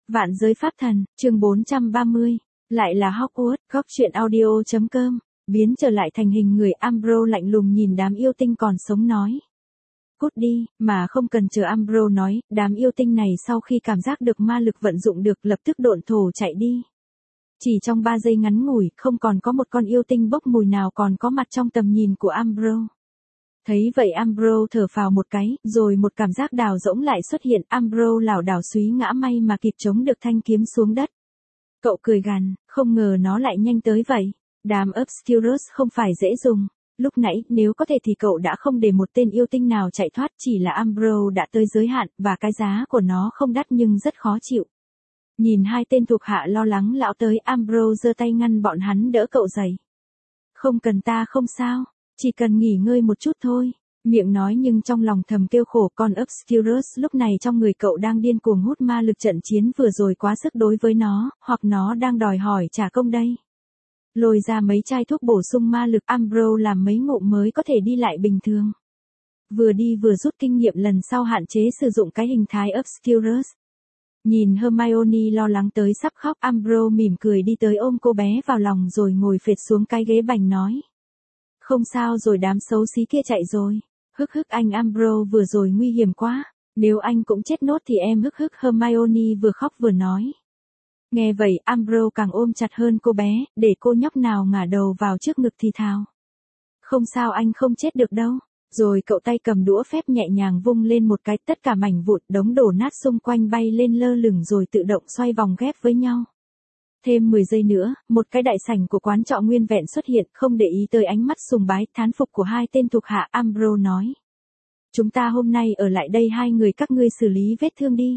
Vạn giới pháp thần, chương 430. Lại là Hogwarts, góc truyện audio.com. Biến trở lại thành hình người, Umbro lạnh lùng nhìn đám yêu tinh còn sống nói. Cút đi, mà không cần chờ Umbro nói, đám yêu tinh này sau khi cảm giác được ma lực vận dụng được lập tức độn thổ chạy đi. Chỉ trong 3 giây ngắn ngủi, không còn có một con yêu tinh bốc mùi nào còn có mặt trong tầm nhìn của Umbro. Thấy vậy Umbro thở phào một cái, rồi một cảm giác đào rỗng lại xuất hiện, Umbro lảo đảo suý ngã, may mà kịp chống được thanh kiếm xuống đất. Cậu cười gằn, không ngờ nó lại nhanh tới vậy. Đám Obscurus không phải dễ dùng. Lúc nãy, nếu có thể thì cậu đã không để một tên yêu tinh nào chạy thoát, chỉ là Umbro đã tới giới hạn, và cái giá của nó không đắt nhưng rất khó chịu. Nhìn hai tên thuộc hạ lo lắng lão tới, Umbro giơ tay ngăn bọn hắn đỡ cậu dậy. Không cần, ta không sao. Chỉ cần nghỉ ngơi một chút thôi. Miệng nói nhưng trong lòng thầm kêu khổ, con Obscurus lúc này trong người cậu đang điên cuồng hút ma lực, trận chiến vừa rồi quá sức đối với nó, hoặc nó đang đòi hỏi trả công đây. Lôi ra mấy chai thuốc bổ sung ma lực, Umbro làm mấy ngụm mới có thể đi lại bình thường. Vừa đi vừa rút kinh nghiệm lần sau hạn chế sử dụng cái hình thái Obscurus. Nhìn Hermione lo lắng tới sắp khóc, Umbro mỉm cười đi tới ôm cô bé vào lòng rồi ngồi phệt xuống cái ghế bành nói. Không sao rồi, đám xấu xí kia chạy rồi. Hức hức anh Umbro, vừa rồi nguy hiểm quá. Nếu anh cũng chết nốt thì em hức hức, Hermione vừa khóc vừa nói. Nghe vậy Umbro càng ôm chặt hơn cô bé, để cô nhóc nào ngả đầu vào trước ngực thì thào. Không sao, anh không chết được đâu. Rồi cậu tay cầm đũa phép nhẹ nhàng vung lên một cái, tất cả mảnh vụn đống đổ nát xung quanh bay lên lơ lửng rồi tự động xoay vòng ghép với nhau. Thêm 10 giây nữa, một cái đại sảnh của quán trọ nguyên vẹn xuất hiện, không để ý tới ánh mắt sùng bái, thán phục của hai tên thuộc hạ, Umbro nói. Chúng ta hôm nay ở lại đây, hai người các ngươi xử lý vết thương đi.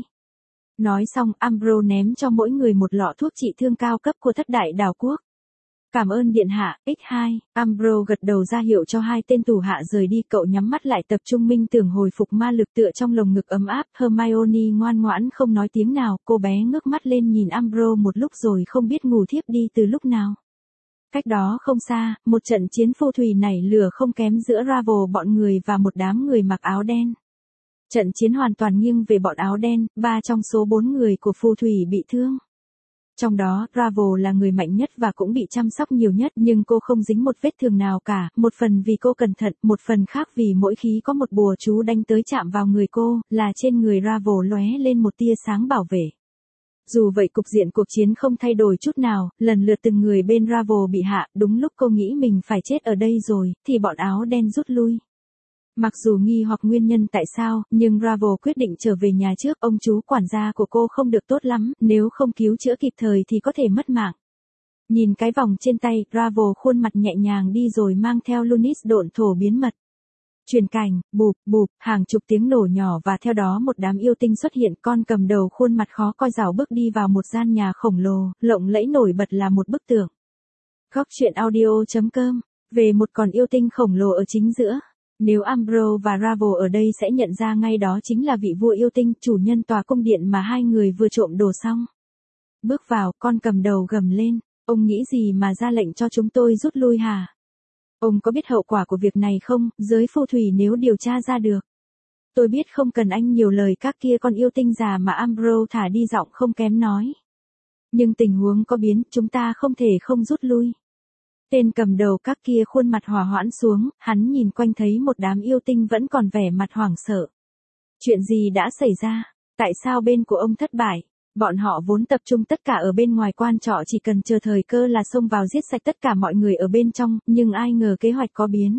Nói xong, Umbro ném cho mỗi người một lọ thuốc trị thương cao cấp của Thất Đại Đảo Quốc. Cảm ơn điện hạ, X2, Umbro gật đầu ra hiệu cho hai tên tù hạ rời đi, cậu nhắm mắt lại tập trung minh tưởng hồi phục ma lực tựa trong lồng ngực ấm áp, Hermione ngoan ngoãn không nói tiếng nào, cô bé ngước mắt lên nhìn Umbro một lúc rồi không biết ngủ thiếp đi từ lúc nào. Cách đó không xa, một trận chiến phù thủy nảy lửa không kém giữa Ravel bọn người và một đám người mặc áo đen. Trận chiến hoàn toàn nghiêng về bọn áo đen, 3 trong số 4 người của phù thủy bị thương. Trong đó, Ravel là người mạnh nhất và cũng bị chăm sóc nhiều nhất, nhưng cô không dính một vết thương nào cả, một phần vì cô cẩn thận, một phần khác vì mỗi khi có một bùa chú đánh tới chạm vào người cô, là trên người Ravel lóe lên một tia sáng bảo vệ. Dù vậy cục diện cuộc chiến không thay đổi chút nào, lần lượt từng người bên Ravel bị hạ, đúng lúc cô nghĩ mình phải chết ở đây rồi, thì bọn áo đen rút lui. Mặc dù nghi hoặc nguyên nhân tại sao, nhưng Ravel quyết định trở về nhà trước, ông chú quản gia của cô không được tốt lắm, nếu không cứu chữa kịp thời thì có thể mất mạng. Nhìn cái vòng trên tay, Ravel khuôn mặt nhẹ nhàng đi rồi mang theo Lunis độn thổ biến mật. Truyền cảnh, bụp, bụp, hàng chục tiếng nổ nhỏ và theo đó một đám yêu tinh xuất hiện, con cầm đầu khuôn mặt khó coi rảo bước đi vào một gian nhà khổng lồ, lộng lẫy nổi bật là một bức tượng. Góc truyện audio.com, về một con yêu tinh khổng lồ ở chính giữa. Nếu Umbro và Ravel ở đây sẽ nhận ra ngay đó chính là vị vua yêu tinh, chủ nhân tòa cung điện mà hai người vừa trộm đồ xong. Bước vào, con cầm đầu gầm lên, ông nghĩ gì mà ra lệnh cho chúng tôi rút lui hả? Ông có biết hậu quả của việc này không, giới phù thủy nếu điều tra ra được? Tôi biết, không cần anh nhiều lời, các kia con yêu tinh già mà Umbro thả đi giọng không kém nói. Nhưng tình huống có biến, chúng ta không thể không rút lui. Tên cầm đầu các kia khuôn mặt hòa hoãn xuống, hắn nhìn quanh thấy một đám yêu tinh vẫn còn vẻ mặt hoảng sợ. Chuyện gì đã xảy ra? Tại sao bên của ông thất bại? Bọn họ vốn tập trung tất cả ở bên ngoài quan trọ, chỉ cần chờ thời cơ là xông vào giết sạch tất cả mọi người ở bên trong, nhưng ai ngờ kế hoạch có biến.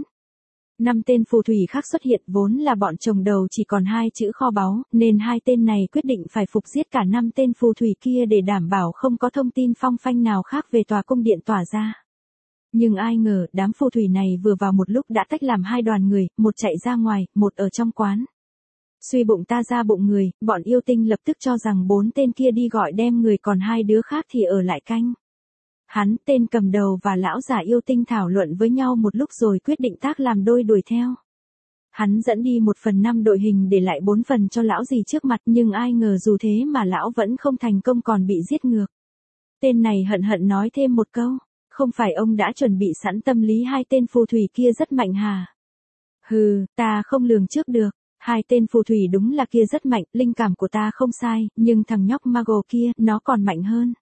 5 tên phù thủy khác xuất hiện, vốn là bọn chồng đầu chỉ còn 2 chữ kho báu, nên hai tên này quyết định phải phục giết cả 5 tên phù thủy kia để đảm bảo không có thông tin phong phanh nào khác về tòa cung điện tỏa ra. Nhưng ai ngờ, đám phù thủy này vừa vào một lúc đã tách làm 2 đoàn người, một chạy ra ngoài, một ở trong quán. Suy bụng ta ra bụng người, bọn yêu tinh lập tức cho rằng 4 tên kia đi gọi đem người, còn 2 đứa khác thì ở lại canh. Hắn, tên cầm đầu và lão già yêu tinh thảo luận với nhau một lúc rồi quyết định tác làm đôi đuổi theo. Hắn dẫn đi 1/5 đội hình để lại 4 phần cho lão gì trước mặt, nhưng ai ngờ dù thế mà lão vẫn không thành công còn bị giết ngược. Tên này hận hận nói thêm một câu. Không phải ông đã chuẩn bị sẵn tâm lý hai tên phù thủy kia rất mạnh hả? Hừ, ta không lường trước được. Hai tên phù thủy đúng là kia rất mạnh, linh cảm của ta không sai, nhưng thằng nhóc Mago kia, nó còn mạnh hơn.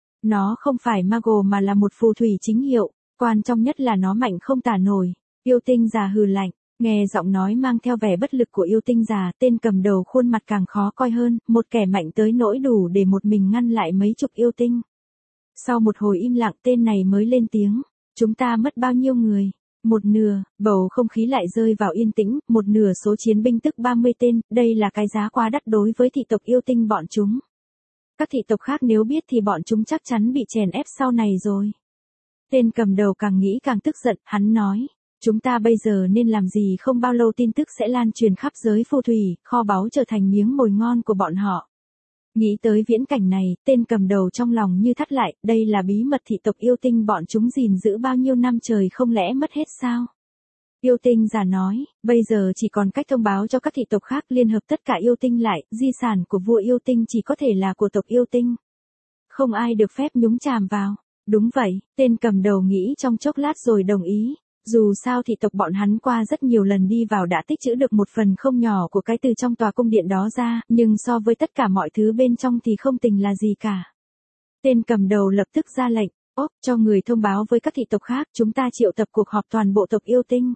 Nó không phải Mago mà là một phù thủy chính hiệu, quan trọng nhất là nó mạnh không tả nổi. Yêu tinh già hừ lạnh, nghe giọng nói mang theo vẻ bất lực của yêu tinh già, tên cầm đầu khuôn mặt càng khó coi hơn, một kẻ mạnh tới nỗi đủ để một mình ngăn lại mấy chục yêu tinh. Sau một hồi im lặng tên này mới lên tiếng, chúng ta mất bao nhiêu người? Một nửa, bầu không khí lại rơi vào yên tĩnh, một nửa số chiến binh tức 30 tên, đây là cái giá quá đắt đối với thị tộc yêu tinh bọn chúng. Các thị tộc khác nếu biết thì bọn chúng chắc chắn bị chèn ép sau này rồi. Tên cầm đầu càng nghĩ càng tức giận, hắn nói, chúng ta bây giờ nên làm gì, không bao lâu tin tức sẽ lan truyền khắp giới phù thủy, kho báu trở thành miếng mồi ngon của bọn họ. Nghĩ tới viễn cảnh này, tên cầm đầu trong lòng như thắt lại, đây là bí mật thị tộc yêu tinh bọn chúng gìn giữ bao nhiêu năm trời, không lẽ mất hết sao? Yêu tinh già nói, bây giờ chỉ còn cách thông báo cho các thị tộc khác liên hợp tất cả yêu tinh lại, di sản của vua yêu tinh chỉ có thể là của tộc yêu tinh. Không ai được phép nhúng chàm vào. Đúng vậy, tên cầm đầu nghĩ trong chốc lát rồi đồng ý. Dù sao thì tộc bọn hắn qua rất nhiều lần đi vào đã tích trữ được một phần không nhỏ của cái từ trong tòa cung điện đó ra, nhưng so với tất cả mọi thứ bên trong thì không tính là gì cả. Tên cầm đầu lập tức ra lệnh, cho người thông báo với các thị tộc khác, chúng ta triệu tập cuộc họp toàn bộ tộc yêu tinh.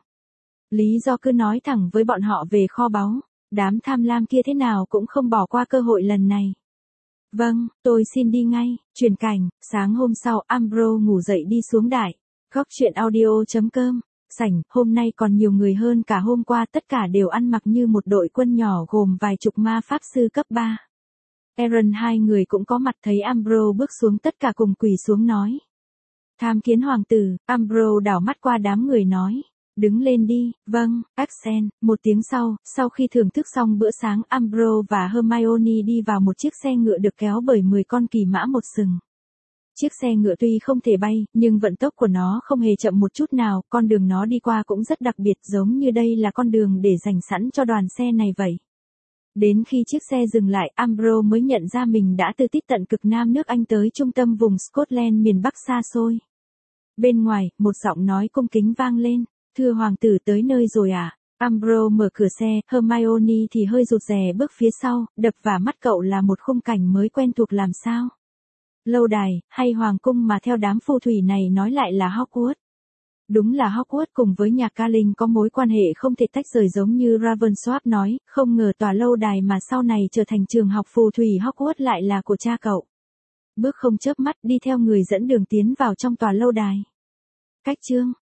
Lý do cứ nói thẳng với bọn họ về kho báu, đám tham lam kia thế nào cũng không bỏ qua cơ hội lần này. Vâng, tôi xin đi ngay. Chuyển cảnh, sáng hôm sau Ambro ngủ dậy đi xuống đại. Góc chuyện audio.com. Sảnh, hôm nay còn nhiều người hơn cả hôm qua, tất cả đều ăn mặc như một đội quân nhỏ gồm vài chục ma pháp sư cấp 3. Aaron hai người cũng có mặt, thấy Ambro bước xuống tất cả cùng quỳ xuống nói. Tham kiến hoàng tử. Ambro đảo mắt qua đám người nói. Đứng lên đi. Vâng, Axel. Một tiếng sau khi thưởng thức xong bữa sáng, Ambro và Hermione đi vào một chiếc xe ngựa được kéo bởi 10 con kỳ mã một sừng. Chiếc xe ngựa tuy không thể bay, nhưng vận tốc của nó không hề chậm một chút nào, con đường nó đi qua cũng rất đặc biệt, giống như đây là con đường để dành sẵn cho đoàn xe này vậy. Đến khi chiếc xe dừng lại, Ambro mới nhận ra mình đã từ tít tận cực nam nước Anh tới trung tâm vùng Scotland miền Bắc xa xôi. Bên ngoài, một giọng nói cung kính vang lên. Thưa hoàng tử, tới nơi rồi à? Ambro mở cửa xe, Hermione thì hơi rụt rè bước phía sau, đập vào mắt cậu là một khung cảnh mới quen thuộc làm sao. Lâu đài, hay hoàng cung mà theo đám phù thủy này nói lại là Hogwarts. Đúng là Hogwarts cùng với nhà Carling có mối quan hệ không thể tách rời giống như Ravensworth nói, không ngờ tòa lâu đài mà sau này trở thành trường học phù thủy Hogwarts lại là của cha cậu. Bước không chớp mắt đi theo người dẫn đường tiến vào trong tòa lâu đài. Cách chương